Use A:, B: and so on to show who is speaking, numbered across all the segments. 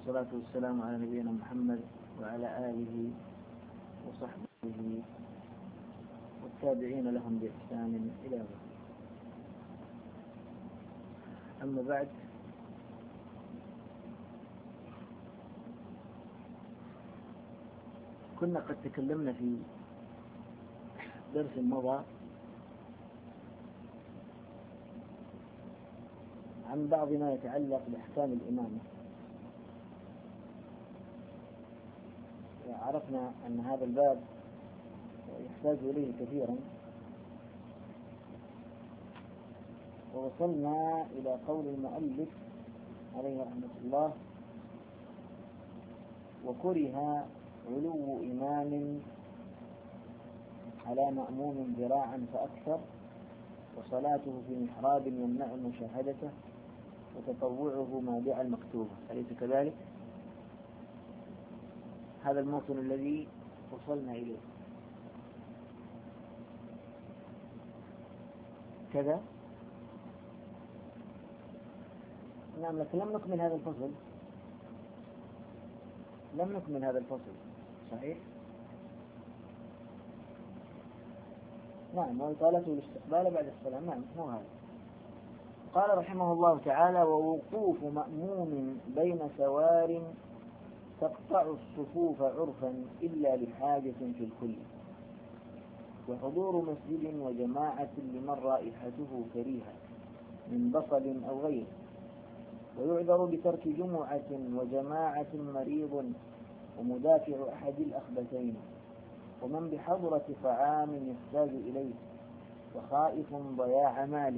A: والصلاة والسلام على نبينا محمد وعلى آله وصحبه والتابعين لهم بإحسان إلى يوم الدين. أما بعد، كنا قد تكلمنا في درس مضى عن بعض ما يتعلق بأحكام الإمامة. عرفنا أن هذا الباب يحتاج إليه كثيرا، ووصلنا إلى قول المؤلف عليه رحمة الله: وكره علو إمام على مأموم ذراعا فأكثر، وصلاته في محراب يمنع مشاهدته، وتطوعه مابع المكتوبة. أليس كذلك؟ هذا الموطن الذي وصلنا إليه كذا. نعم، لكن لم نكمل هذا الفصل. صحيح؟ نعم، وإطالته الاستقبال بعد السلام. نعم، هو هذا. قال رحمه الله تعالى: ووقوف مأموم بين سوار تقطع الصفوف عرفا إلا لحاجة في الكل، وحضور مسجد وجماعة لمن رائحته كريهة من بصل أو غيره، ويعذر بترك جمعة وجماعة مريض ومدافع أحد الأخبثين، ومن بحضرة طعام يحتاج إليه وخائف ضياع ماله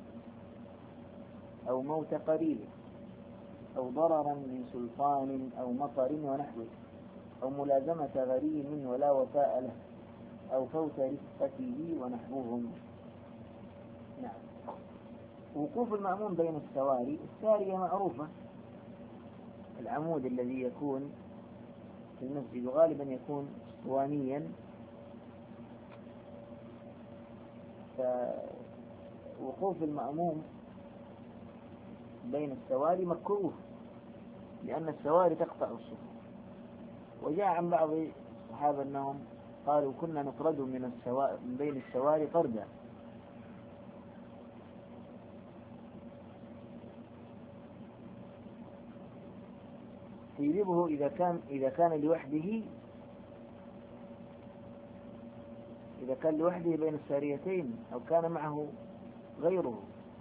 A: أو موت قريبه أو ضررا من سلطان أو مطر ونحوه، أو ملازمة غريم ولا وفاء له، أو فوت رفقته ونحوهم. نعم. وقوف المأموم بين السواري، السارية معروفة، العمود الذي يكون في المسجد غالبا يكون اسطوانيا، فوقوف المأموم بين السواري مكروه، لأن السواري تقطع الصفوف. وجاء عن بعض الصحابة أنهم قالوا: كنا نطرد من بين السواري طردا. يجيبه إذا كان لوحده بين الساريتين، أو كان معه غيره.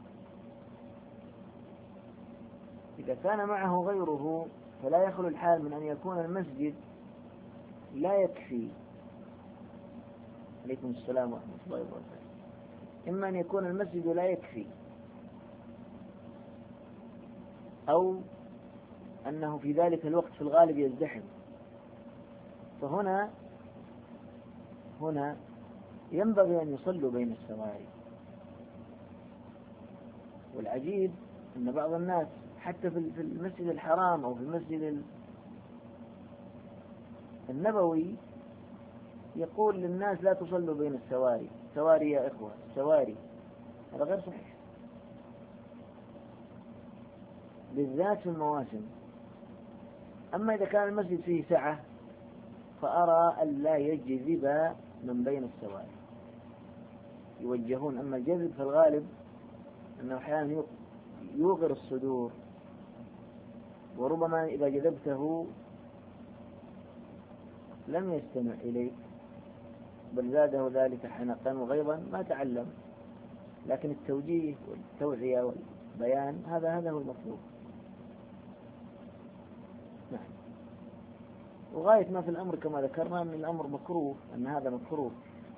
A: إذا كان معه غيره فلا يخلو الحال من أن يكون المسجد لا يكفي. عليكم السلام ورحمة الله وبركاته. إما أن يكون المسجد لا يكفي، أو أنه في ذلك الوقت في الغالب يزدحم. فهنا ينبغي أن يصلوا بين السواري. والعجيب أن بعض الناس حتى في المسجد الحرام أو في المسجد النبوي يقول للناس: لا تصلوا بين السواري، سواري يا إخوة، سواري. هذا غير صحيح، بالذات في المواسم. أما إذا كان المسجد فيه سعة فأرى أن لا يجذب من بين السواري، يوجهون. أما الجذب في الغالب أنه أحيانا يوغر الصدور، وربما إذا جذبته لم يستمع إليك، بل زاده ذلك حنقا وغيظا ما تعلم. لكن التوجيه والتوعية والبيان هذا هو المطلوب. نعم. وغاية ما في الأمر كما ذكرنا أن الأمر مكروه، أن هذا مكروه.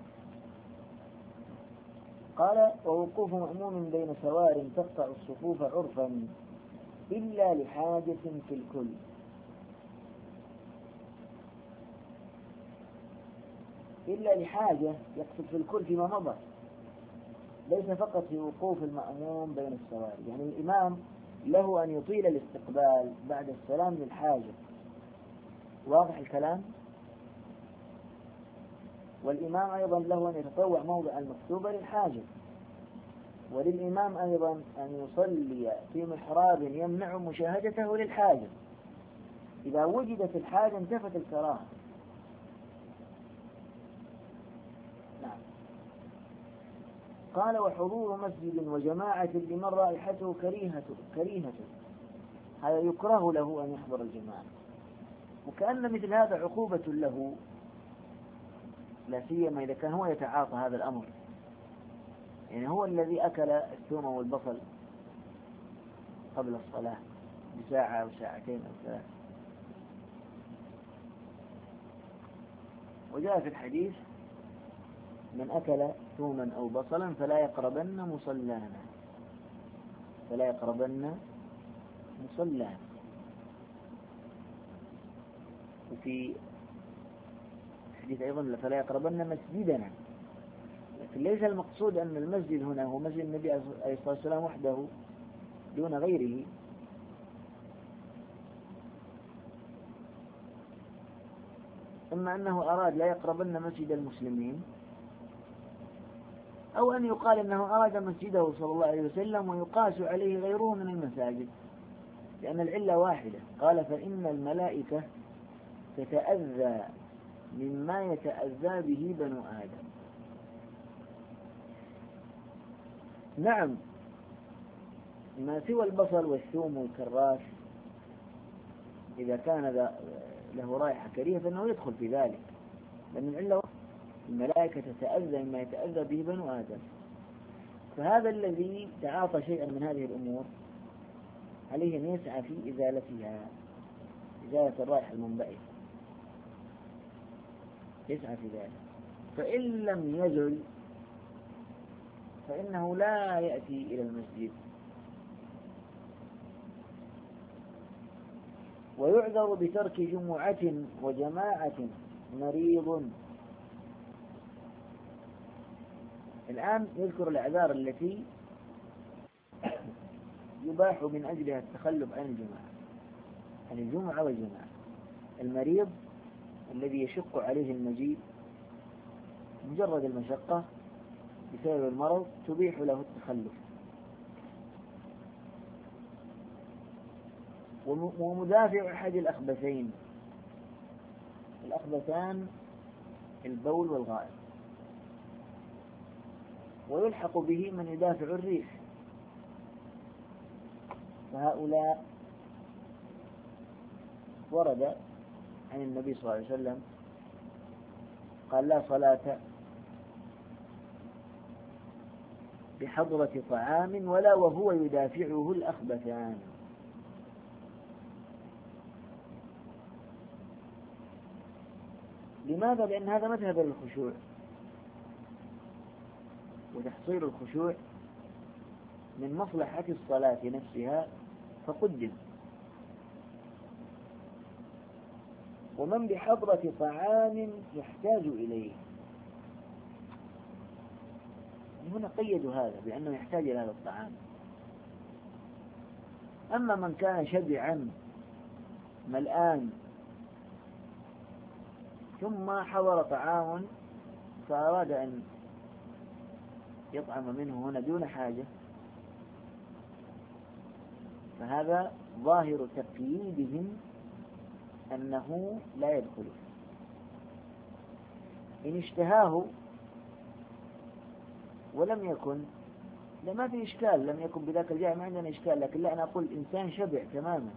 A: قال: ووقوف مأموم بين سوار تقطع الصفوف عرفا إلا لحاجة في الكل. إلا لحاجة يقصد في الكل فيما مضى، ليس فقط في وقوف المأموم بين السواري. يعني الإمام له أن يطيل الاستقبال بعد السلام للحاجة، واضح الكلام؟ والإمام أيضا له أن يتطوع موضع المكتوبة للحاجة، وللإمام أيضا أن يصلي في محراب يمنع مشاهدته للحاجة. إذا وجدت الحاجة انتفت الكراهة. نعم. قال وحضور مسجد وجماعة لمن رائحته كريهة هذا يكره له أن يحضر الجماعة، وكأن مثل هذا عقوبة له، لا سيما إذا كان هو يتعاطى هذا الأمر، يعني هو الذي أكل الثوم والبصل قبل الصلاة بساعة أو ساعتين أو ثلاث. وجاء في الحديث من أكل ثوما أو بصلا فلا يقربن مصلانا، فلا يقربن مصلانا. وفي حديث أيضا فلا يقربن مسجدنا، لكن ليس المقصود أن المسجد هنا هو مسجد النبي عليه الصلاة والسلام وحده دون غيره، إما أنه أراد لا يقربن مسجد المسلمين، أو أن يقال أنه أراد مسجده صلى الله عليه وسلم ويقاس عليه غيره من المساجد، لأن العلة واحدة. قال فإن الملائكة تتأذى مما يتأذى به بنو آدم. نعم، ما سوى البصل والثوم والكراث إذا كان له رائحة كريهة فإنه يدخل في ذلك، لأن العلة الملائكة تتأذى مما يتأذى به بنو آدم. فهذا الذي تعاطى شيئا من هذه الأمور عليه أن يسعى في إزالتها، إزالة الرائحة المنبعثة، يسعى في ذلك. فإن لم يزل فإنه لا يأتي إلى المسجد. ويعذر بترك جمعة وجماعة مريض. الآن يذكر الأعذار التي يباح من أجلها التخلف عن الجماعة، عن الجمعة والجماعة. المريض الذي يشق عليه المجيء، مجرد المشقة بسبب المرض تبيح له التخلف. ومدافع أحد الأخبثين، الأخبثان البول والغائط، ويلحق به من يدافع الريح، فهؤلاء ورد عن النبي صلى الله عليه وسلم قال لا صلاة بحضرة طعام ولا وهو يدافعه الأخبثان. لماذا؟ لأن هذا مذهب الخشوع، وتحصيل الخشوع من مصلحة الصلاة نفسها فقدم. ومن بحضرة طعام يحتاج إليه، هنا قيدوا هذا بأنه يحتاج إلى هذا الطعام. أما من كان شبعا ملآن ثم حضر طعام فأراد أن يطعم منه هنا دون حاجة، فهذا ظاهر تقييدهم أنه لا يدخل. إن اشتهاه ولم يكن لما في إشكال، لم يكن بذاك الجاء ما عندنا إشكال، لكن لا، أنا أقول إنسان شبع تماما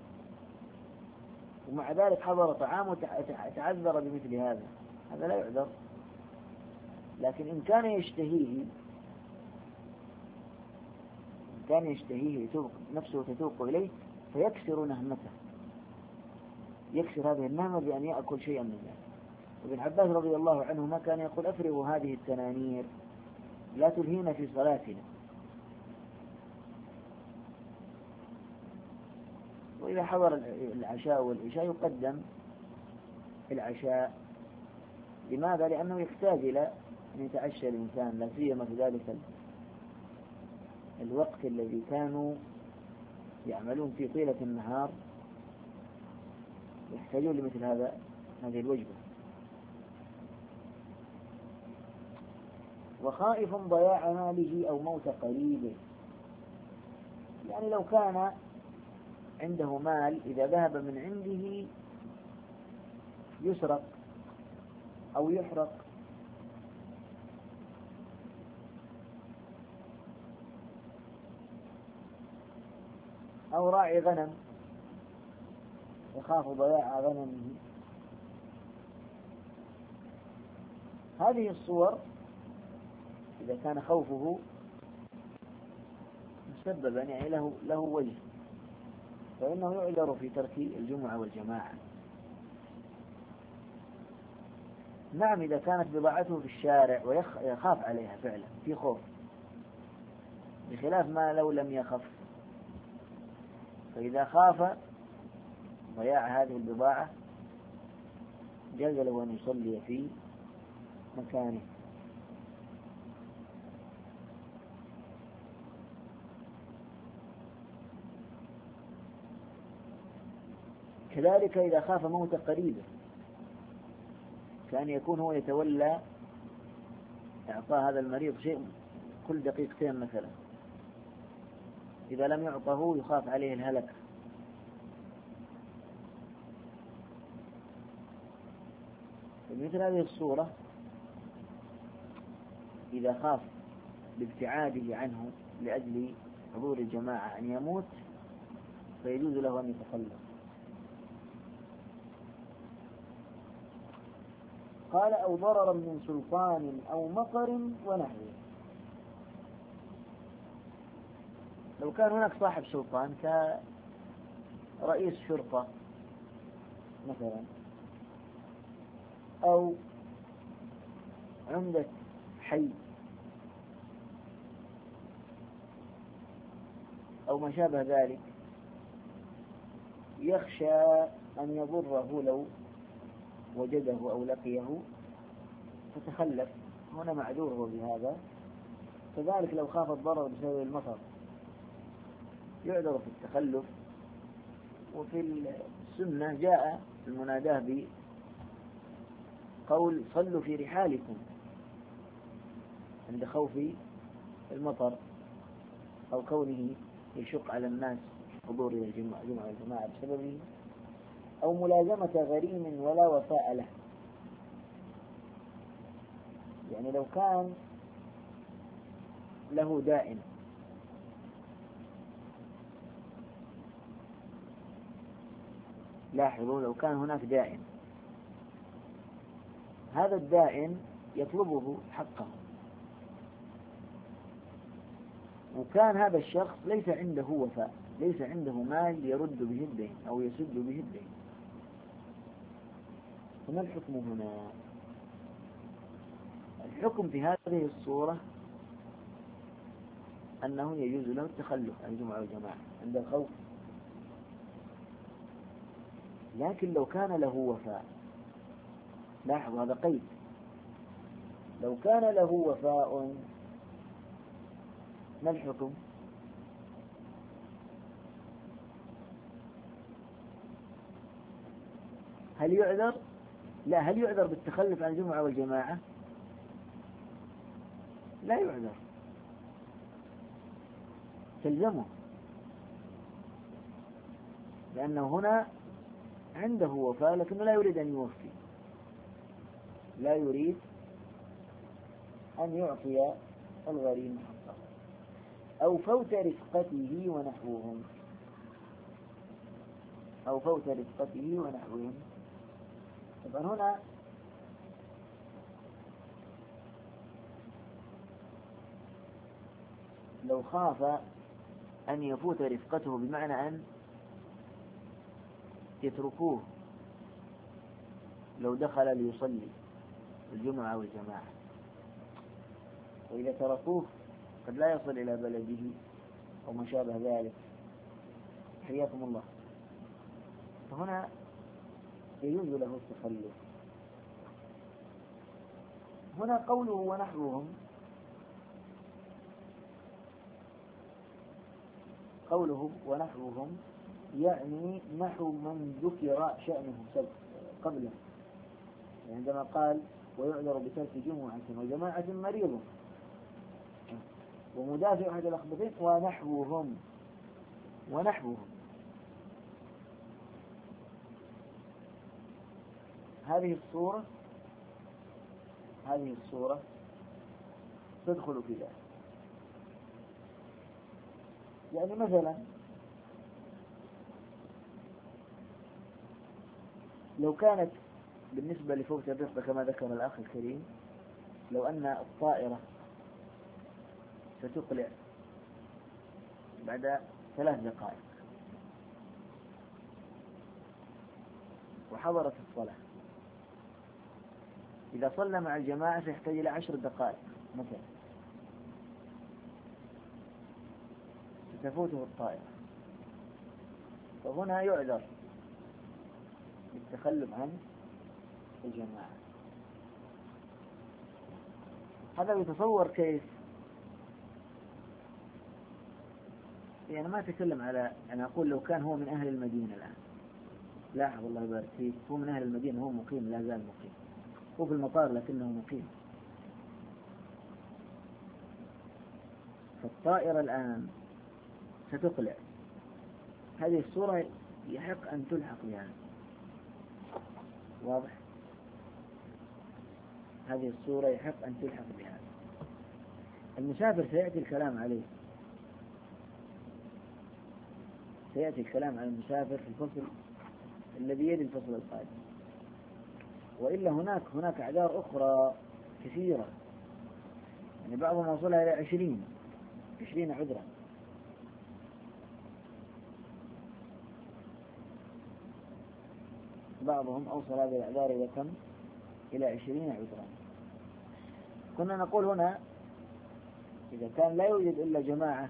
A: ومع ذلك حضر طعام وتعذر بمثل هذا لا يعذر. لكن إن كان يشتهيه نفسه تتوق إليه فيكسر نهمته، يكسر هذه النهمة بأن يأكل شيئا من ذلك. ابن عباس رضي الله عنهما كان يقول أفرغوا هذه التنانير لا تلهينا في صلاتنا. وإذا حضر العشاء والعشاء يقدم العشاء. لماذا؟ لأنه يحتاج إلى أن يتعشى الإنسان، لا سيما في ذلك الوقت الذي كانوا يعملون في طيلة النهار، يحتاجون لمثل هذه الوجبة. وخائف ضياع ماله أو موت قريبه، يعني لو كان عنده مال إذا ذهب من عنده يسرق أو يحرق، أو راعي غنم يخاف ضياع غنمه. هذه الصور إذا كان خوفه مسببا يعني له وجه، فإنه يعذر في ترك الجمعة والجماعة. نعم إذا كانت بضاعته في الشارع ويخاف عليها فعلا في خوف، بخلاف ما لو لم يخف. فإذا خاف ضياع هذه البضاعة جاز له أن يصلي في مكانه. كذلك إذا خاف موت قريبه، كان يكون هو يتولى إعطاء هذا المريض شيء كل دقيقتين مثلا، إذا لم يعطه يخاف عليه الهلك. مثل هذه الصورة إذا خاف بابتعاده عنه لأجل حضور الجماعة أن يموت فيجوز له أن يتخلف. قال أو ضررا من سلطان أو مطر ونحوه. لو كان هناك صاحب سلطان كرئيس شرطة مثلا، أو عمدة حي، أو ما شابه ذلك، يخشى أن يضره لو وجده أو لقيه فتخلف، هنا معذوره بهذا. كذلك لو خاف الضرر بسبب المطر يعذر في التخلف. وفي السنة جاء المناداه بقول صلوا في رحالكم عند خوف المطر، أو كونه يشق على الناس حضور إلى الجمعة والجماعة بسببه، أو ملازمة غريم ولا وفاء له. يعني لو كان له دائن، لاحظوا لو كان هناك دائن، هذا الدائن يطلبه حقه، وكان هذا الشخص ليس عنده وفاء، ليس عنده مال يرد به الدين أو يسد به الدين، فما الحكم هنا؟ الحكم في هذه الصورة أنه يجوز له التخلف عن الجمعة والجماعة عند الخوف. لكن لو كان له وفاء، لاحظ هذا قيد، لو كان له وفاء ما الحكم؟ هل يعذر؟ لا. هل يعذر بالتخلف عن الجمعة والجماعة؟ لا يعذر، تلزمه، لأنه هنا عنده وفاء لكنه لا يريد أن يوفي، لا يريد أن يعطي الغريم حقه. أو فوت رفقته ونحوهم، أو فوت رفقته ونحوهم. طبعا هنا لو خاف أن يفوت رفقته بمعنى أن يتركوه لو دخل ليصلي الجمعة والجماعة، وإذا تركوه قد لا يصل إلى بلده أو ما شابه ذلك، حياكم الله، فهنا يجوز له التخلف. هنا قوله ونحوهم، قوله ونحوهم يعني نحو من ذكر شأنه قبله، عندما قال ويعذر بترك جمعة وجماعة مريض ومدافع أحد الأخبثين ونحوهم. هذه الصورة تدخل في ذلك. يعني مثلا لو كانت بالنسبة لفوت الرفقة كما ذكر الأخ الكريم، لو أن الطائرة ستقلع بعد 3 دقائق وحضرت الصلاة، إذا صلى مع الجماعة سيحتاج إلى 10 دقائق مثلا، ستفوته الطائرة، فهنا يعذر بالتخلف عن الجماعة. هذا يتصور كيف؟ يعني ما أتكلم على، أنا أقول لو كان هو من أهل المدينة الآن، لاحظ الله يبارك فيك، هو من أهل المدينة، هو مقيم، لا زال مقيم، هو في المطار لكنه مقيم، فالطائرة الآن ستقلع، هذه الصورة يحق أن تلحق بها، واضح؟ هذه الصورة يحق أن تلحق بها. المسافر سيأتي الكلام عليه، سيأتي الكلام عن المسافر في الفصل الذي يلي الفصل القادم، وإلا هناك أعذار أخرى كثيرة، يعني بعضهم وصلها إلى 20 عذرا. بعضهم أوصل هذه الأعذار إلى كم؟ إلى 20 عذرا. كنا نقول هنا إذا كان لا يوجد إلا جماعة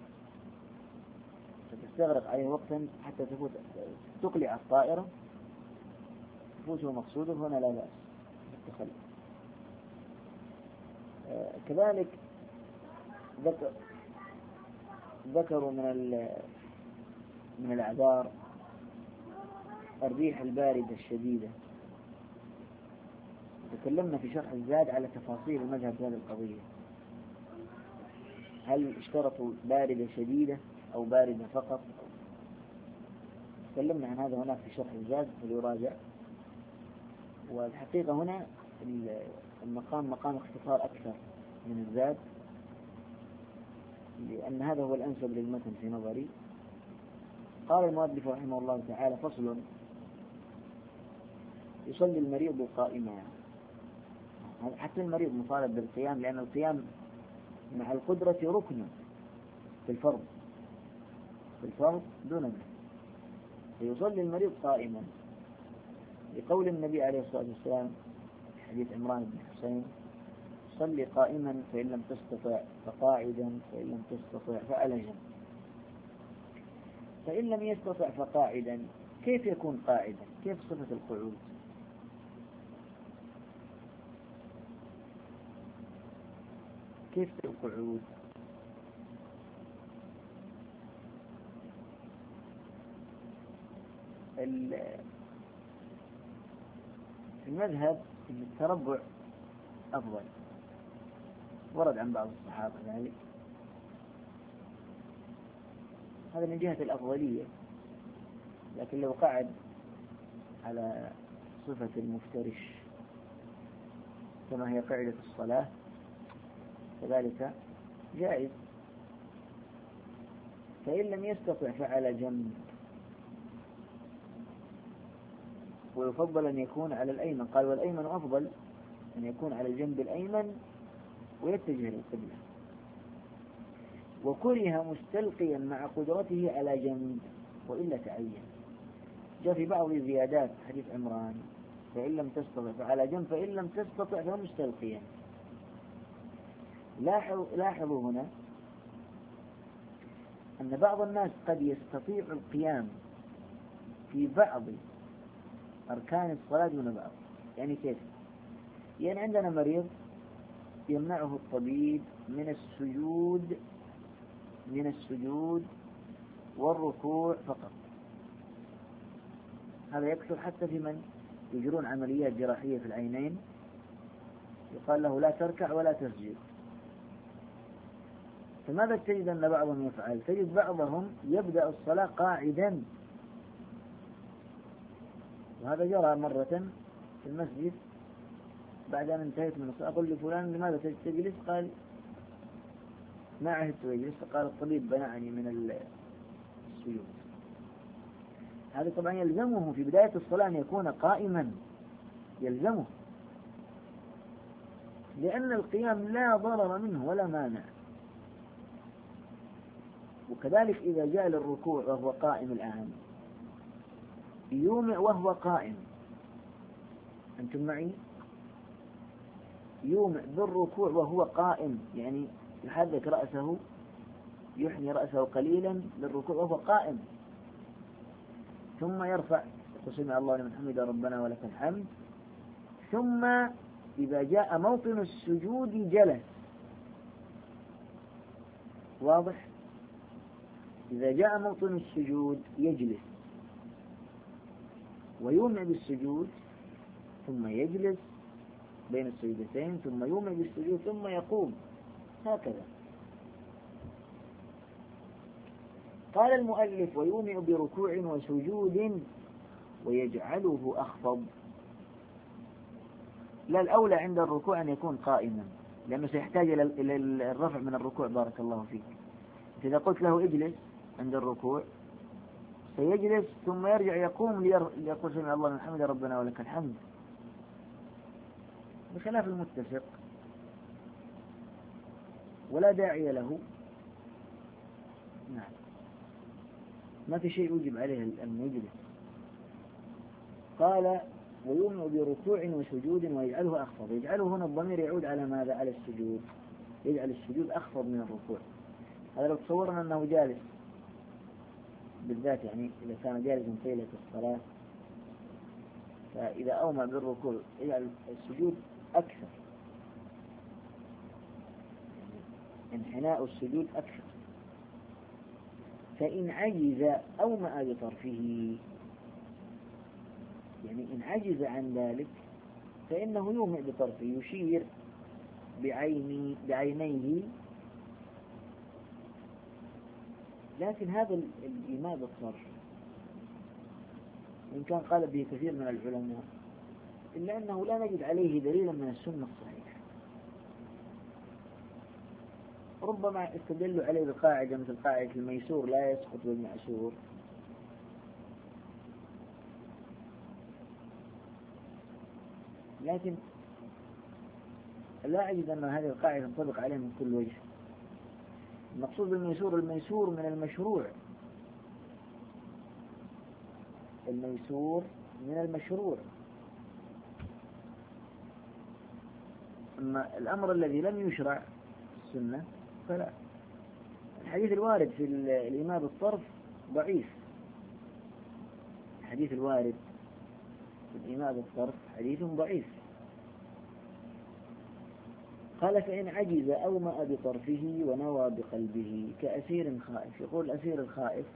A: ستستغرق عليه وقتا حتى تقلع الطائرة، تفوته مقصوده، هنا لا بأس بالتخلف. كذلك ذكروا من الأعذار الريح الباردة الشديدة. تكلمنا في شرح الزاد على تفاصيل المذهب في هذه القضية، هل اشترطوا باردة شديدة أو باردة فقط؟ تكلمنا عن هذا هناك في شرح الزاد فليراجع. والحقيقة هنا المقام مقام اختصار أكثر من الزاد، لأن هذا هو الأنسب للمتن في نظري. قال المؤلف رحمه الله تعالى: فصل: يصلي المريض قائما. حتى المريض مطالب بالقيام، لأن القيام مع القدرة ركن في الفرض دون ذلك، فيصلي المريض قائما، لقول النبي عليه الصلاة والسلام في حديث عمران بن حسين: صلي قائما فإن لم تستطع فقاعدا فإن لم تستطع فعلى جنب. فإن لم يستطع فقاعدا، كيف يكون قاعدا؟ كيف صفة القعود؟ كيف القعود؟ المذهب أن التربع أفضل، ورد عن بعض الصحابة ذلك، هذا من جهة الأفضلية. لكن لو قعد على صفة المفترش كما هي قاعدة الصلاة كذلك جائز. فإن لم يستطع فعلى جنب، ويفضل أن يكون على الأيمن. قال: والأيمن أفضل، أن يكون على الجنب الأيمن ويتجه للقبلة. وكره مستلقيا مع قدرته على جنب، وإلا تعين. جاء في بعض زيادات حديث عمران: فإن لم تستطع فعلى جنب، فإن لم تستطع فمستلقيا. لاحظوا هنا أن بعض الناس قد يستطيع القيام في بعض أركان الصلاة دون بعض. يعني كيف؟ يعني عندنا مريض يمنعه الطبيب من السجود والركوع فقط. هذا يكثر حتى في من يجرون عمليات جراحية في العينين، يقال له لا تركع ولا تسجد. فماذا تجد أن بعضهم يفعل؟ تجد بعضهم يبدأ الصلاة قاعدا، وهذا جرى مرة في المسجد بعد أن انتهيت من الصلاة أقول لفلان لماذا تجلس؟ قال ما عهدت أجلس. قال الطبيب منعني من السجود. هذا طبعا يلزمه في بداية الصلاة أن يكون قائما، يلزمه، لأن القيام لا ضرر منه ولا مانع. وكذلك إذا جاء للركوع وهو قائم الآن يومئ وهو قائم، أنتم معي؟ يومئ بالركوع وهو قائم، يعني يحرك رأسه، يحني رأسه قليلا للركوع وهو قائم، ثم يرفع يقول سمع الله لمن حمده ربنا ولك الحمد، ثم إذا جاء موطن السجود جلس. واضح؟ إذا جاء موطن السجود يجلس ويومئ بالسجود، ثم يجلس بين السجدتين، ثم يومئ بالسجود، ثم يقوم، هكذا. قال المؤلف ويومئ بركوع وسجود ويجعله أخفض. لا، الأولى عند الركوع أن يكون قائما، لأنه سيحتاج إلى الرفع من الركوع. بارك الله فيك. إذا قلت له اجلس عند الركوع سيجلس ثم يرجع يقوم ليقول سمع الله لمن حمده ربنا ولك الحمد، بخلاف المتفق ولا داعي له. نعم، ما في شيء يجب عليه أن يجلس. قال ويومئ بركوع وسجود ويجعله أخفض. يجعله هنا الضمير يعود على ماذا؟ على السجود، يجعل السجود أخفض من الركوع. هذا لو تصورنا أنه جالس بالذات، يعني إذا كان جالسا طيلة الصلاة، فإذا أومى بالركوع يجعل السجود أكثر، انحناء السجود أكثر. فإن عجز أومأ بطرفه، يعني إن عجز عن ذلك فإنه يومئ بطرفه، يشير بعينيه. لكن هذا الإيماء بالطرف إن كان قال به كثير من العلماء، إلا أنه لا نجد عليه دليلا من السنة الصحيحة. ربما استدلوا عليه بقاعدة مثل قاعدة الميسور لا يسقط بالمعسور، لكن لا أجد أن هذه القاعدة تنطبق عليه من كل وجه. المقصود بالميسور الميسور من المشروع، الميسور من المشروع. أما الأمر الذي لم يشرع السنة فلا. الحديث الوارد في الإيماء بالطرف ضعيف. الحديث الوارد في الإيماء بالطرف حديث ضعيف. قال فإن عجز أومأ بطرفه ونوى بقلبه كأسير خائف. يقول الأسير الخائف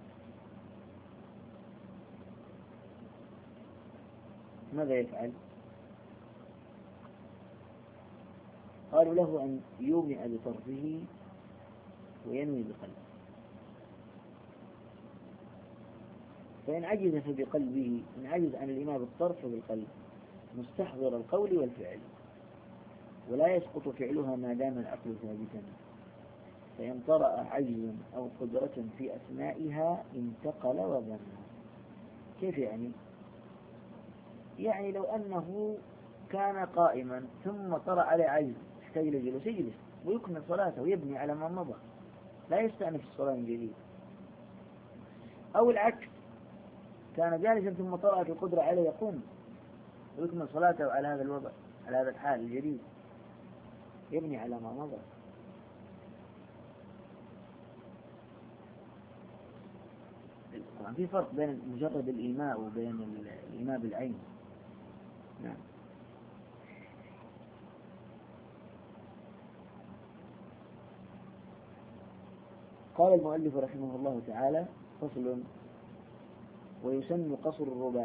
A: ماذا يفعل؟ قالوا له أن يومئ بطرفه وينوي بقلبه. فإن عجز فبقلبه، إن عجز عن الإيماء بالطرف فبالقلب، مستحضر القول والفعل، ولا يسقط فعلها ما دام العقل ثابتا. فإن طرأ عجز أو قدرة في أثنائها انتقل وظن. كيف يعني؟ يعني لو أنه كان قائما ثم طرأ عليه عجز يحتاج إلى جلوس يجلس ويكمل صلاته ويبني على ما مضى، لا يستأنف الصلاة من جديد. أو العكس، كان جالسا ثم طرأت القدرة عليه يقوم ويكمل صلاته على هذا الوضع، على هذا الحال الجديد، يبني على ما مضى. طبعا في فرق بين مجرد الإيماء وبين الإيماء بالعين. نعم. قال المؤلف رحمه الله تعالى فصل ويسن قصر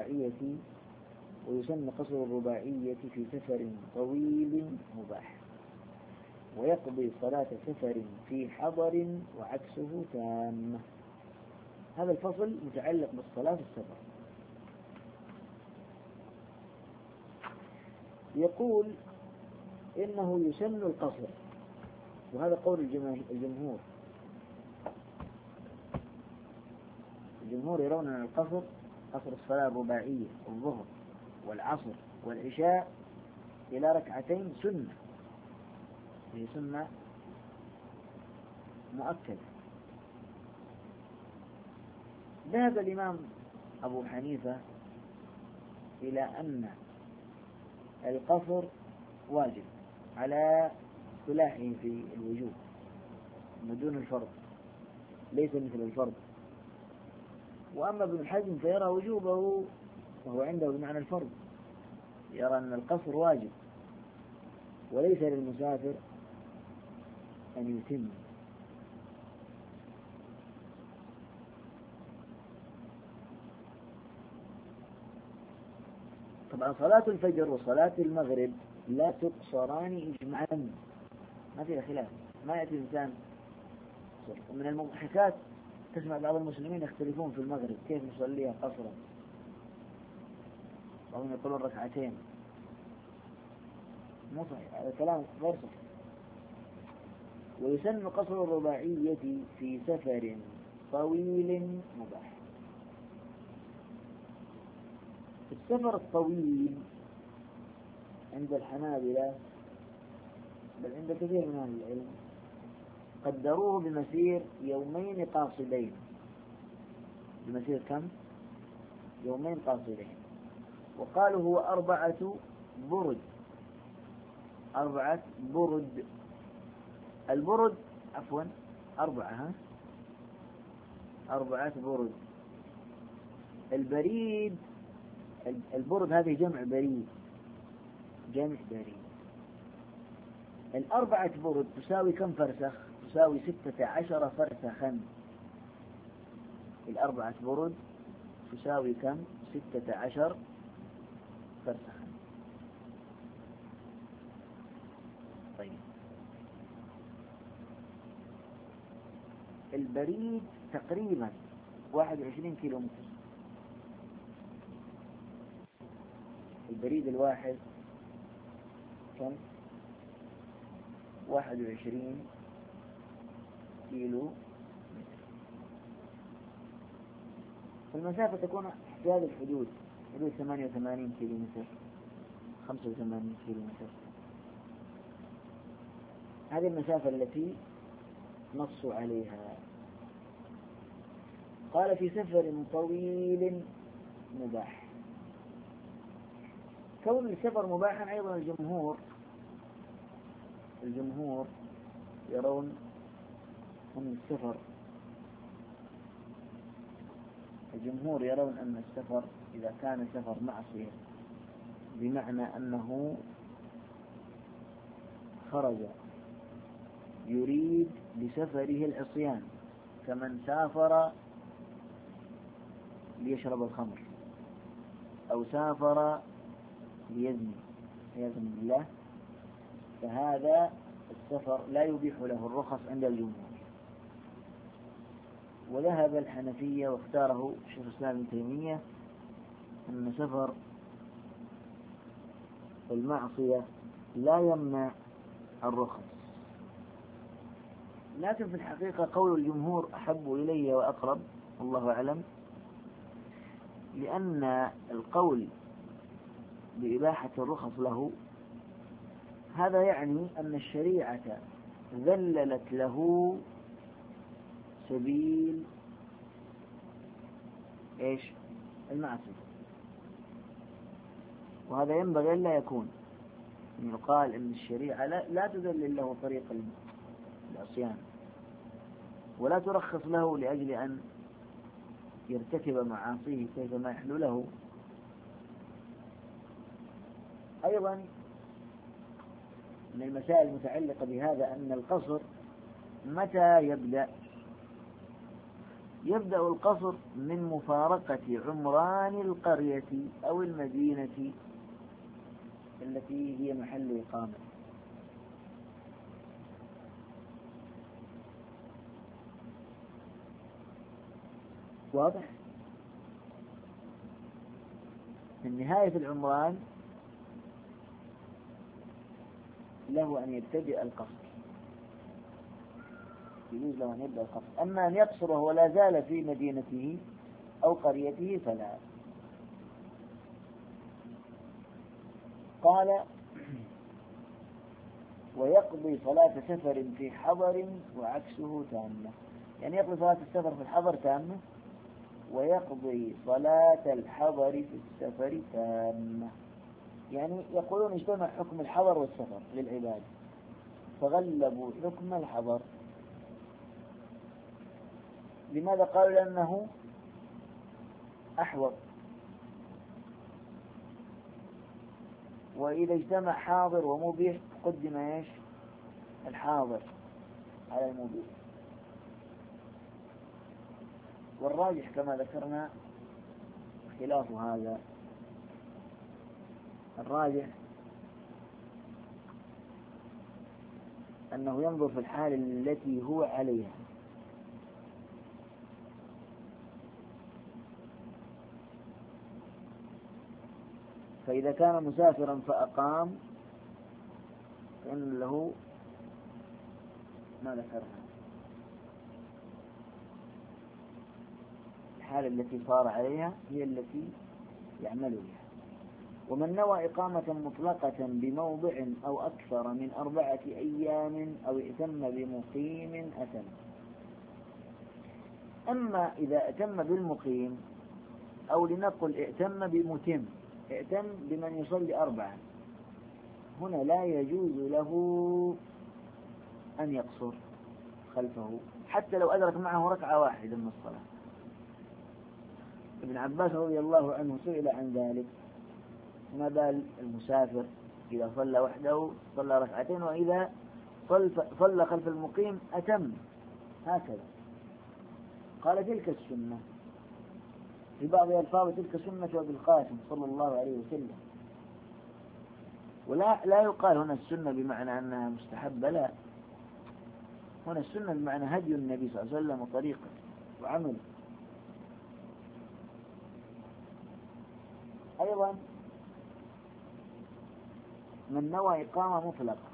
A: الرباعية في سفر طويل مباح، ويقضي صلاة سفر في حضر وعكسه تامة. هذا الفصل متعلق بالصلاة في السفر. يقول إنه يسن القصر، وهذا قول الجمهور. الجمهور يرون أن القصر، قصر الصلاة الرباعية الظهر والعصر والعشاء إلى ركعتين سنة، هي سنة مؤكدة. ذهب الإمام أبو حنيفة إلى أن القصر واجب على اصطلاحه في الوجوب دون الفرض، ليس مثل الفرض. وأما ابن حزم فيرى وجوبه وهو عنده بمعنى الفرض، يرى أن القصر واجب وليس للمسافر أن يتم. طبعا صلاة الفجر وصلاة المغرب لا تقصران إجماعا، ما فيها خلاف. ما يأتي إنسان. ومن المضحكات تسمع بعض المسلمين يختلفون في المغرب كيف نصليها قصرا، وهم يقولون ركعتين. مو صحيح، هذا كلام غير صحيح. ويسن قصر الرباعية في سفر طويل مباح. السفر الطويل عند الحنابلة بل عند كثير من أهل العلم قدروه بمسير يومين قاصدين. بمسير كم؟ يومين قاصدين. وقالوا هو 4 برد. 4 برد. البرد عفوا 4 برد. البريد، البرد هذه جمع بريد، جمع بريد. 4 برد تساوي كم فرسخ؟ تساوي 16 فرسخا. 4 برد تساوي كم؟ 16 فرسخا. طيب البريد تقريبا 21 كيلومتر. البريد الواحد كم؟ 21 كيلو متر. المسافة تكون في هذه الحدود، حدود 88 كيلو متر، 85 كيلو متر. هذه المسافة التي نصوا عليها. قال في سفر طويل مباح. كون السفر مباحا أيضا الجمهور يرون أن السفر إذا كان سفر معصية، بمعنى أنه خرج يريد بسفره العصيان، كمن سافر ليشرب الخمر أو سافر ليزني عياذا بالله، فهذا السفر لا يبيح له الرخص عند الجمهور. وذهب الحنفية واختاره شيخ الإسلام ابن تيمية أن سفر المعصية لا يمنع الرخص. لكن في الحقيقة قول الجمهور أحب إلي وأقرب، والله أعلم، لأن القول بإباحة الرخص له هذا يعني أن الشريعة ذللت له سبيل المعصية، وهذا ينبغي أن لا يكون. يقال أن الشريعة لا تذلل له طريق العصيان، ولا ترخص له لأجل أن يرتكب معاصيه كيفما يحل له. أيضا من المسائل المتعلقة بهذا أن القصر متى يبدأ القصر من مفارقة عمران القرية أو المدينة التي هي محل إقامة. واضح؟ من نهاية العمران له أن يبتدئ القصر، يجوز له أن يبدأ القصر. أما أن يقصر وهو لا زال في مدينته أو قريته فلا. قال ويقضي صلاة سفر في حضر وعكسه تامة، يعني يقضي صلاة السفر في الحضر تامة، ويقضي صلاة الحضر في السفر تامة. يعني يقولون اجتمع حكم الحضر والسفر للعبادة فغلبوا حكم الحضر. لماذا؟ قالوا لأنه أحوط، وإذا اجتمع حاضر ومبيح قدم ايش؟ الحاضر على المبيح. والراجح كما ذكرنا خلاف هذا. الراجح أنه ينظر في الحال التي هو عليها، فإذا كان مسافرا فأقام فإن له ما ذكرها، الحالة التي صار عليها هي التي يعمل بها. ومن نوى إقامة مطلقة بموضع أو أكثر من 4 أيام أو ائتم بمقيم أتم. أما إذا ائتم بالمقيم، أو لنقل ائتم بمتم، ائتم بمن يصلي 4، هنا لا يجوز له أن يقصر خلفه حتى لو أدرك معه ركعة واحدة من الصلاة. ابن عباس رضي الله عنه سئل عن ذلك، ما بال المسافر إذا صلى وحده صلى 2 وإذا صلى خلف المقيم أتم هكذا؟ قال تلك السنة، في بعض الألفاظ تلك سنة أبي القاسم صلى الله عليه وسلم. ولا يقال هنا السنة بمعنى أنها مستحبة، لا، هنا السنة بمعنى هدي النبي صلى الله عليه وسلم وطريقه وعمله. أيضا من نوى إقامة مطلقة،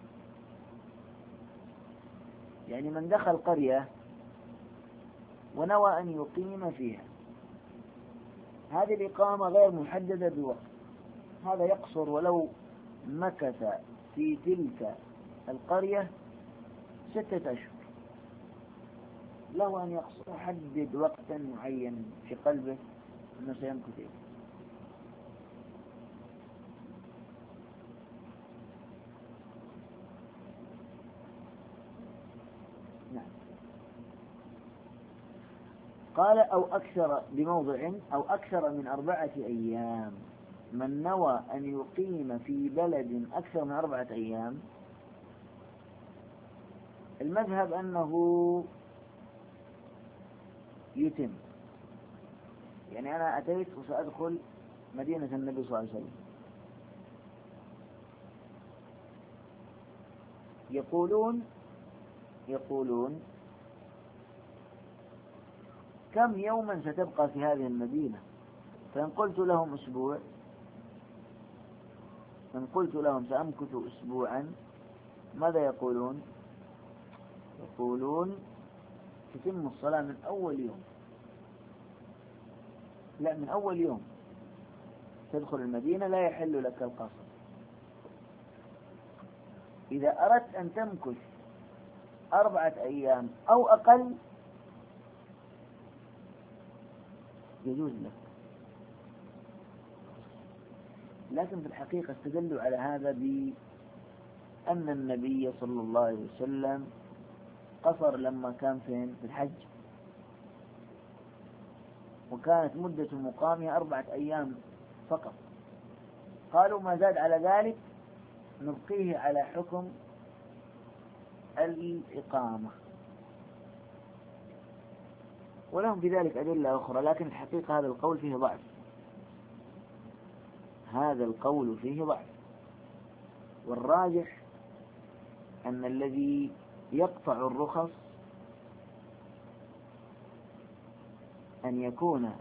A: يعني من دخل قرية ونوى أن يقيم فيها، هذه الإقامة غير محددة بوقت، هذا يقصر ولو مكث في تلك القرية 6 أشهر، له أن يقصر، يحدد وقتا معين في قلبه أنه سيمكث فيه. نعم. قال أو أكثر بموضع أو أكثر من 4 أيام. من نوى أن يقيم في بلد أكثر من 4 أيام، المذهب أنه يتم، يعني أنا أتيت وسأدخل مدينة النبي صلى الله عليه وسلم، يقولون كم يوما ستبقى في هذه المدينة؟ فإن قلت لهم أسبوع، إن قلت لهم سأمكث أسبوعا، ماذا يقولون؟ يقولون تتم الصلاة من أول يوم، لا، من أول يوم تدخل المدينة لا يحل لك القصر. إذا أردت أن تمكث 4 أيام أو أقل يجوز لك، لكن في الحقيقة استدلوا على هذا بأن النبي صلى الله عليه وسلم قصر لما كان في الحج، وكانت مدة مقامها 4 أيام فقط. قالوا ما زاد على ذلك نبقيه على حكم الإقامة، ولهم بذلك أدلة أخرى، لكن الحقيقة هذا القول فيه ضعف، هذا القول فيه ضعف. والراجح أن الذي يقطع الرخص أن يكون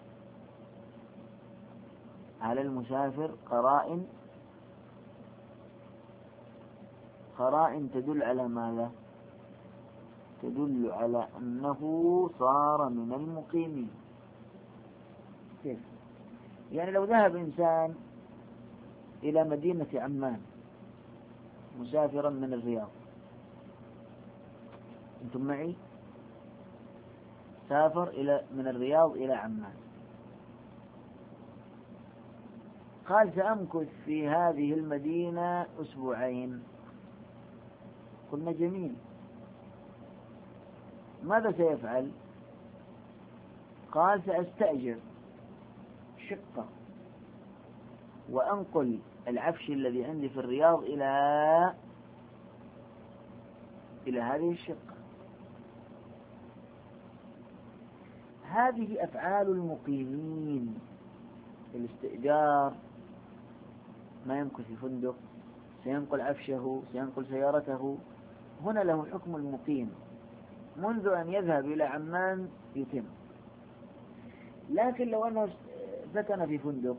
A: على المسافر قرائن تدل على ماذا؟ تدل على أنه صار من المقيمين. كيف؟ يعني لو ذهب إنسان إلى مدينة عمان مسافرا من الرياض، أنتم معي؟ سافر من الرياض إلى عمان، قال سأمكث في هذه المدينة أسبوعين. قلنا جميل، ماذا سيفعل؟ قال سأستأجر شقة وأنقل العفش الذي عندي في الرياض إلى هذه الشقة. هذه أفعال المقيمين. الاستئجار، ما يمكث في فندق، سينقل عفشه، سينقل سيارته، هنا له حكم المقيم منذ أن يذهب إلى عمان يتم. لكن لو أنه سكن في فندق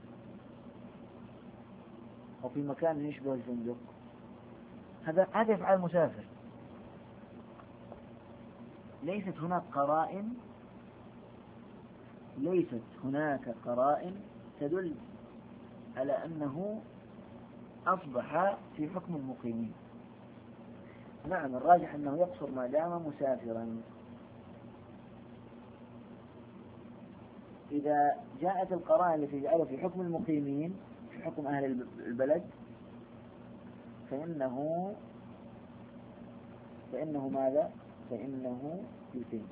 A: أو في مكان يشبه الفندق، هذا يفعل مسافر. ليست هناك قرائن تدل على أنه أصبح في حكم المقيمين. نعم، الراجح أنه يقصر ما دام مسافرا. إذا جاءت القرائن التي تجعله في حكم المقيمين، في حكم أهل البلد، فإنه ماذا؟ فإنه يتم.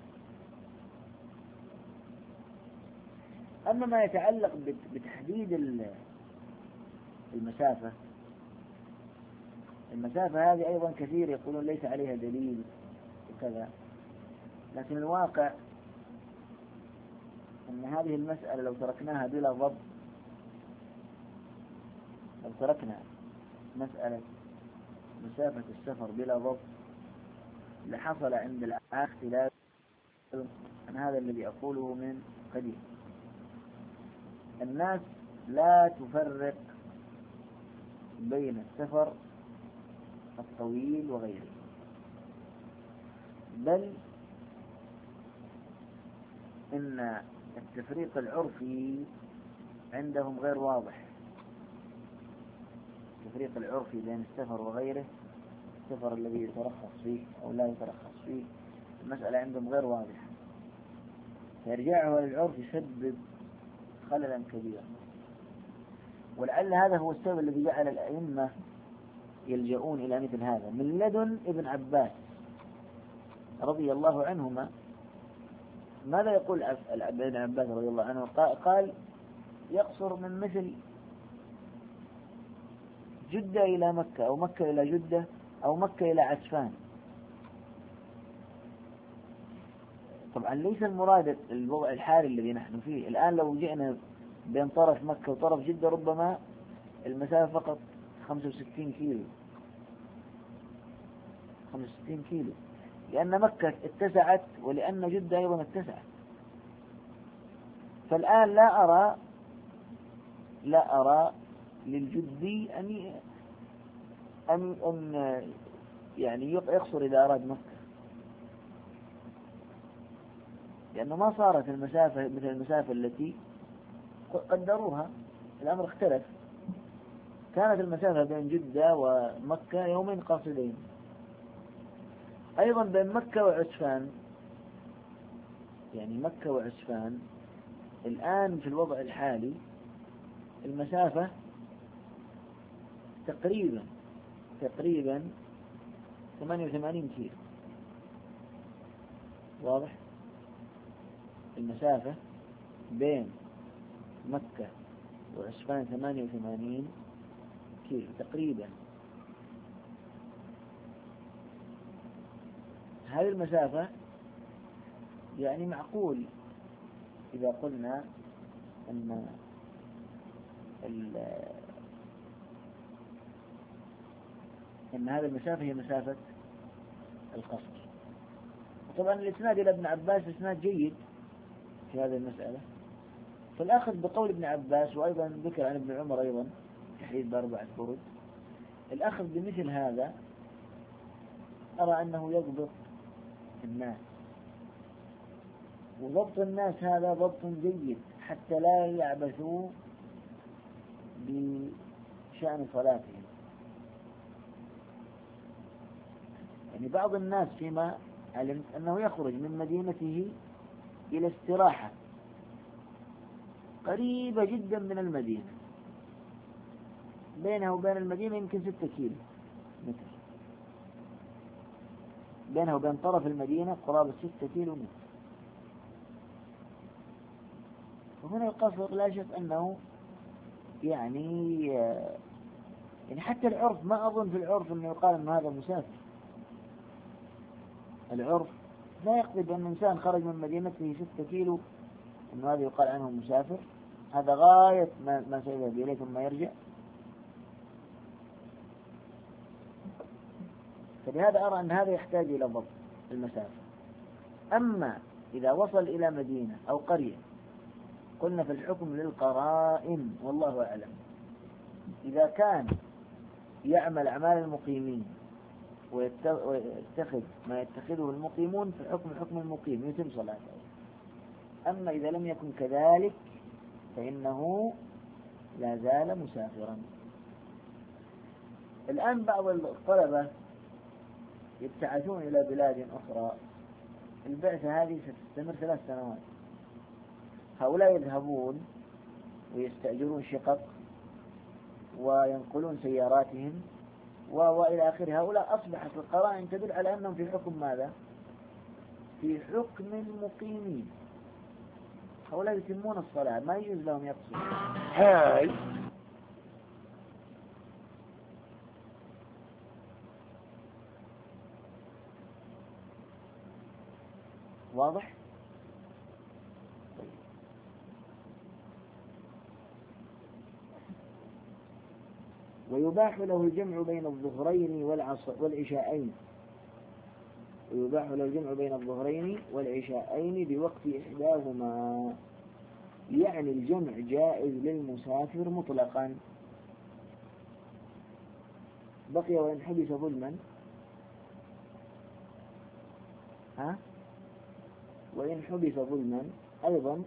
A: أما ما يتعلق بتحديد المسافة هذه أيضا كثير يقولون ليس عليها دليل وكذا، لكن الواقع أن هذه المسألة لو تركناها بلا ضبط، لو تركنا مسألة مسافة السفر بلا ضبط، لحصل عند العاقل اختلاف عن هذا الذي أقوله من قديم. الناس لا تفرق بين السفر الطويل وغيره، بل إن التفريق العرفي عندهم غير واضح. التفريق العرفي بين السفر وغيره، السفر الذي يترخص فيه أو لا يترخص فيه، المسألة عندهم غير واضحة، فيرجعه للعرف يسبب خللا كبيرا. ولعل هذا هو السبب الذي جعل الأئمة يلجؤون إلى مثل هذا من لدن ابن عباس رضي الله عنهما. ماذا يقول ابن عباس رضي الله عنه؟ قال يقصر من مثل جدة إلى مكة، أو مكة إلى جدة، أو مكة إلى عسفان. طبعا ليس المراد الوضع الحالي الذي نحن فيه الآن. لو جئنا بين طرف مكة وطرف جدة ربما المسافة فقط 65 كيلو، 65 كيلو، لأن مكة اتسعت ولأن جدة أيضا اتسعت. فالآن لا أرى للجدي أن يعني يقصر إذا أراد مكة، لأنه ما صارت المسافة مثل المسافة التي قدروها. الأمر اختلف. كانت المسافة بين جدة ومكة يومين قاصدين. أيضا بين مكة وعسفان، يعني مكة وعسفان الآن في الوضع الحالي المسافة تقريبا 88 كيلو. واضح؟ المسافة بين مكة وعسفان 88 كيلو تقريبا. هذه المسافة يعني معقول إذا قلنا أن هذه المسافة هي مسافة القصر. وطبعا الإسناد إلى ابن عباس إسناد جيد في هذه المسألة، فالأخذ بقول ابن عباس، وأيضا ذكر عن ابن عمر أيضا في حديث ب4 برد، الأخذ بمثل هذا أرى أنه يضبط الناس، وضبط الناس هذا ضبط جيد حتى لا يعبثوا بشأن صلاتهم. يعني بعض الناس فيما علمت أنه يخرج من مدينته إلى استراحة قريبة جدا من المدينة، بينها وبين المدينة يمكن 6 كيلو متر، بينها وبين طرف المدينة قرابة 6 كيلو متر. وهنا القصر لا شك أنه يعني حتى العرف، ما أظن في العرف أنه يقال أن هذا مسافر. العرف لا يقصد أن إنسان خرج من مدينته 6 كيلو أنه هذا يقال عنه مسافر، هذا غاية ما سيذهب إليه ثم يرجع. فلهذا أرى أن هذا يحتاج إلى ضبط المسافة. أما إذا وصل إلى مدينة أو قرية قلنا في الحكم للقرائن والله أعلم. إذا كان يعمل أعمال المقيمين ويتخذ ما يتخذه المقيمون في حكم المقيم يتم صلاته. أما إذا لم يكن كذلك فإنه لا زال مسافرا. الآن بعض الطلبة يبتعثون إلى بلاد أخرى، البعثة هذه ستستمر 3 سنوات. هؤلاء يذهبون ويستأجرون شقق وينقلون سياراتهم وإلى آخره. هؤلاء أصبحت القرائن تدل على أنهم في حكم ماذا؟ في حكم المقيمين. هؤلاء يتمون الصلاة، ما يجوز لهم يقصروا. هاي واضح؟ ويباح له الجمع بين الظهرين والعشاءين، ويباح له الجمع بين الظهرين والعشاءين بوقت إحداهما، يعني الجمع جائز للمسافر مطلقا. بقي وإن حبس ظلما، وإن حبس ظلما أيضا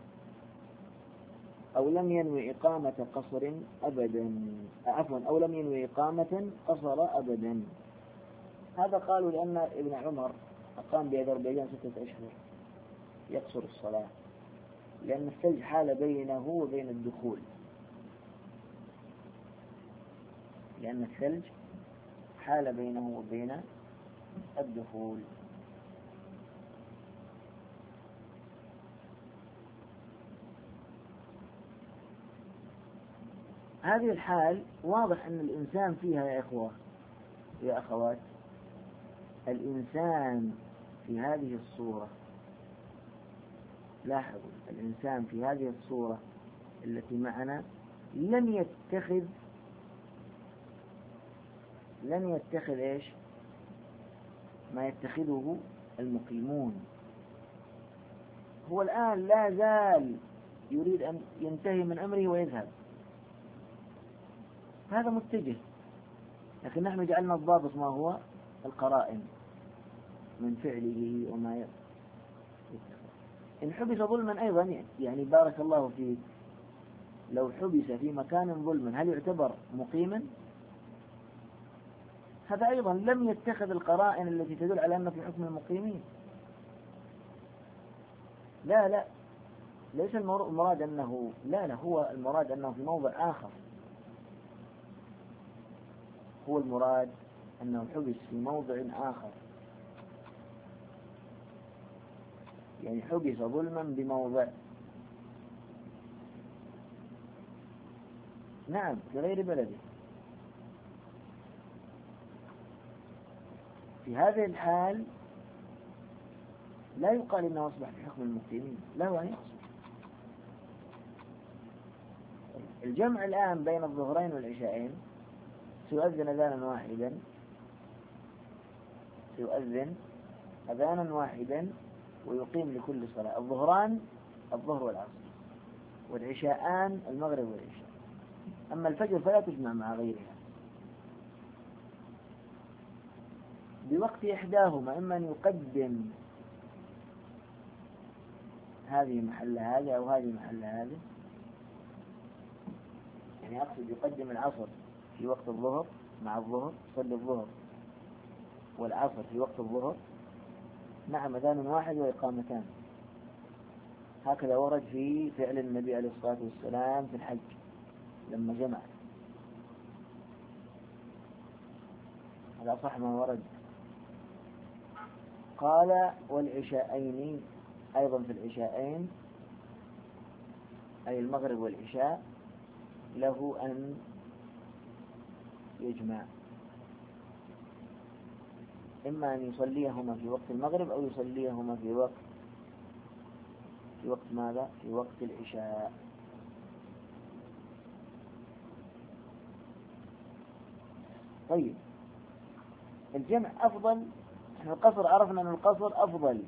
A: أو لم ينوي إقامة قصر أبدا، أو لم ينوي إقامة قصر أبدا. هذا قالوا لأن ابن عمر أقام بأذربيجان 6 أشهر يقصر الصلاة، لأن الثلج حال بينه وبين الدخول، لأن الثلج حال بينه وبين الدخول. هذه الحال واضح أن الإنسان فيها يا إخوة يا أخوات، الإنسان في هذه الصورة، لاحظوا الإنسان في هذه الصورة التي معنا لن يتخذ إيش ما يتخذه المقيمون. هو الآن لا زال يريد أن ينتهي من أمره ويذهب، هذا متجه، لكن نحن جعلنا الضابط ما هو القرائن من فعله وما يتخذ. إن حبس ظلما أيضا يعني بارك الله فيك، لو حبس في مكان ظلما هل يعتبر مقيما؟ هذا أيضا لم يتخذ القرائن التي تدل على أنه في حكم المقيمين. لا ليس المراد أنه لا هو المراد أنه في موضع آخر، هو المراد أنه حبس في موضع آخر، يعني حبس ظلما بموضع، نعم في غير بلده. في هذه الحال لا يقال إنه أصبح في حكم المقيمين، له أن يقصر. الجمع الآن بين الظهرين والعشاءين سيؤذن أذانا واحدا ويقيم لكل صلاة. الظهران الظهر والعصر، والعشاءان المغرب والعشاء. أما الفجر فلا تجمع مع غيرها، بوقت إحداهما، إما أن يقدم هذه محل هذه أو هذه محل هذه، يعني أقصد يقدم العصر في وقت الظهر مع الظهر، يصلي الظهر والعصر في وقت الظهر مع أذان واحد وإقامتان. هكذا ورد في فعل النبي عليه الصلاة والسلام في الحج لما جمع، هذا صح ما ورد. قال والعشاءين أيضا في العشاءين أي المغرب والعشاء له أن يجمع، إما أن يصليهما في وقت المغرب أو يصليهما في وقت ماذا؟ في وقت العشاء. طيب الجمع أفضل. احنا القصر عرفنا أن القصر أفضل،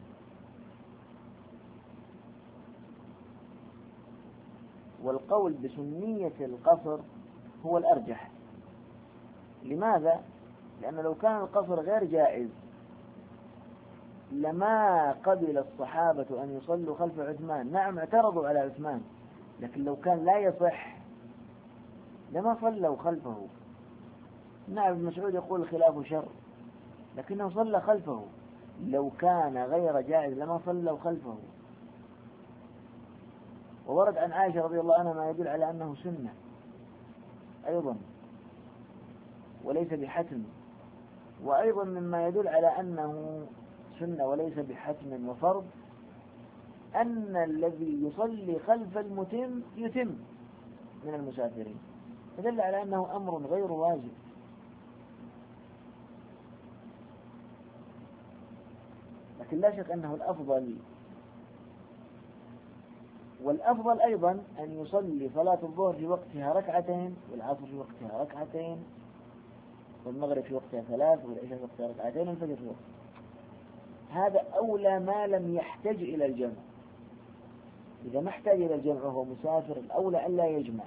A: والقول بسنية القصر هو الأرجح. لماذا؟ لأن لو كان القصر غير جائز لما قبل الصحابة أن يصلوا خلف عثمان. نعم اعترضوا على عثمان، لكن لو كان لا يصح لما صلوا خلفه. نعم ابن مسعود يقول الخلاف شر، لكنه صلى خلفه. لو كان غير جائز لما صلوا خلفه. وورد عن عائشة رضي الله عنها ما يدل على أنه سنة أيضا وليس بحتم. وأيضا مما يدل على أنه سنة وليس بحتم وفرض أن الذي يصلي خلف المتم يتم من المسافرين، فدل على أنه أمر غير واجب. لكن لا شك أنه الأفضل. والأفضل أيضا أن يصلي صلاة الظهر في وقتها ركعتين، والعصر في وقتها ركعتين، والمغرب في وقتها 3، والعشاء في وقتها ركعتين، والفجر في وقتها. هذا أولى ما لم يحتج إلى الجمع. إذا ما احتاج إلى الجمع وهو مسافر الأولى ألا يجمع.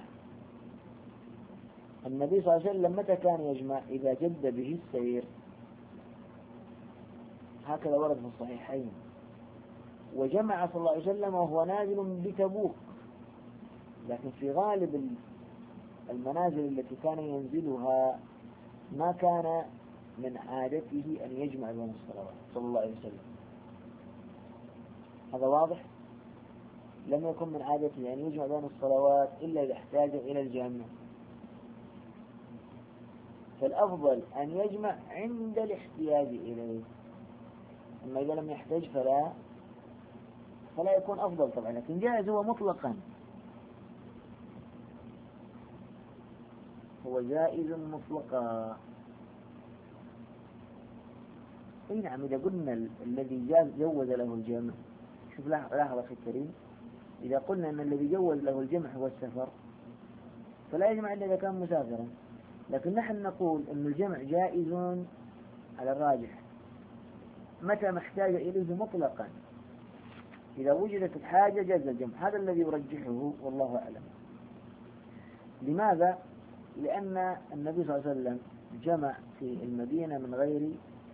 A: النبي صلى الله عليه وسلم متى كان يجمع؟ إذا جد به السير، هكذا ورد في الصحيحين. وجمع صلى الله عليه وسلم وهو نازل بتبوك، لكن في غالب المنازل التي كان ينزلها ما كان من عادته أن يجمع بين الصلوات صلى الله عليه وسلم. هذا واضح؟ لم يكن من عادته أن يجمع بين الصلوات إلا إذا احتاج إلى الجمع. فالأفضل أن يجمع عند الاحتياج إليه، أما إذا لم يحتاج فلا يكون أفضل طبعا. لكن جائز هو مطلقا، هو جائز مطلقا. أي نعم، إذا قلنا الذي جوز له الجمع، شوف لاحظ أخي الكريم، إذا قلنا أن الذي جوز له الجمع هو السفر فلا يجمع إلا إذا كان مسافرا. لكن نحن نقول أن الجمع جائز على الراجح متى ما احتاج إليه مطلقا. إذا وجدت الحاجة جاز الجمع، هذا الذي يرجحه والله أعلم. لماذا؟ لأن النبي صلى الله عليه وسلم جمع في المدينة من غير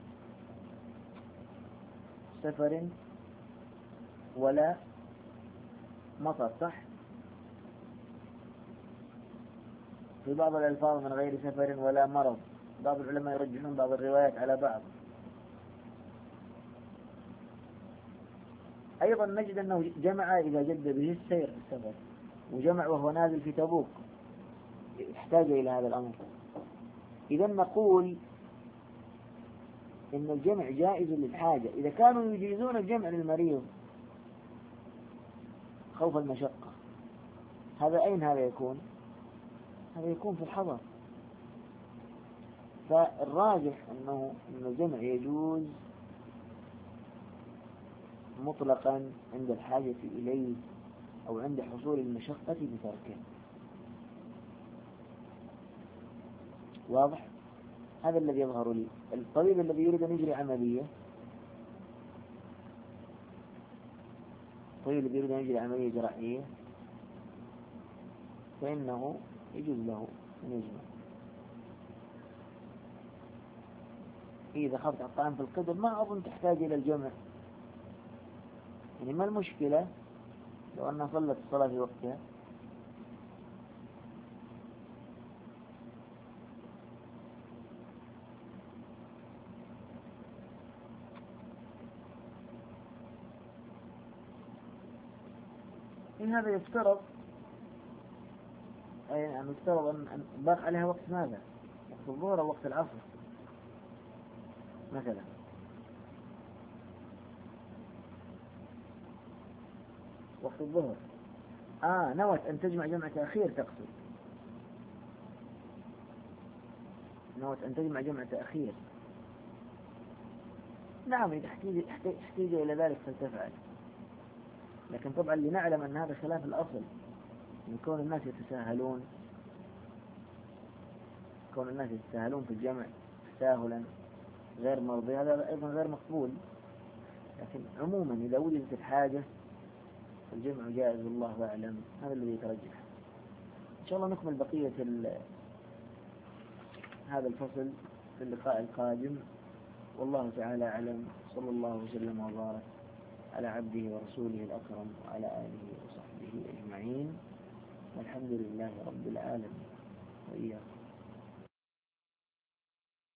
A: سفر ولا مطر، صح؟ في بعض الألفاظ من غير سفر ولا مرض. بعض العلماء يرجحون بعض الروايات على بعض. أيضا نجد أنه جمع إذا جد به السير في السفر، وجمع وهو نازل في تبوك، احتاج إلى هذا الأمر. إذا نقول إن الجمع جائز للحاجة. إذا كانوا يجيزون الجمع للمريض خوف المشقة، هذا أين هذا يكون؟ هذا يكون في الحضر. فالراجح أن الجمع يجوز مطلقا عند الحاجة إليه أو عند حصول المشقة بتركه. واضح؟ هذا الذي يظهر لي. الطبيب الذي يريد أن يجري عملية، الطبيب الذي يريد أن يجري عملية جراحية فإنه يجوز له أن يجمع. إذا خفت على الطعام في القدر ما أظن تحتاج إلى الجمع. يعني ما المشكلة لو أنها صلت الصلاة في وقتها؟ إن هذا يفترض يعني يفترض أن باق عليها وقت ماذا؟ وقت الظهر أو وقت العصر مثلا. وقت الظهر نوت أن تجمع جمع تأخير تقصد. نوت أن تجمع جمع تأخير. نعم إذا احتيج إلى ذلك فلتفعل. لكن طبعا لنعلم أن هذا خلاف الأصل، من كون الناس يتساهلون في الجمع تساهلا غير مرضي، هذا أيضا غير مقبول. لكن عموما إذا وجدت الحاجة الجمع جائز والله أعلم، هذا الذي يترجح. إن شاء الله نكمل بقية هذا الفصل في اللقاء القادم، والله تعالى أعلم. صلى الله وسلم وبارك على عبده ورسوله الأكرم وعلى آله وصحبه أجمعين، والحمد لله رب العالمين. وإياكم.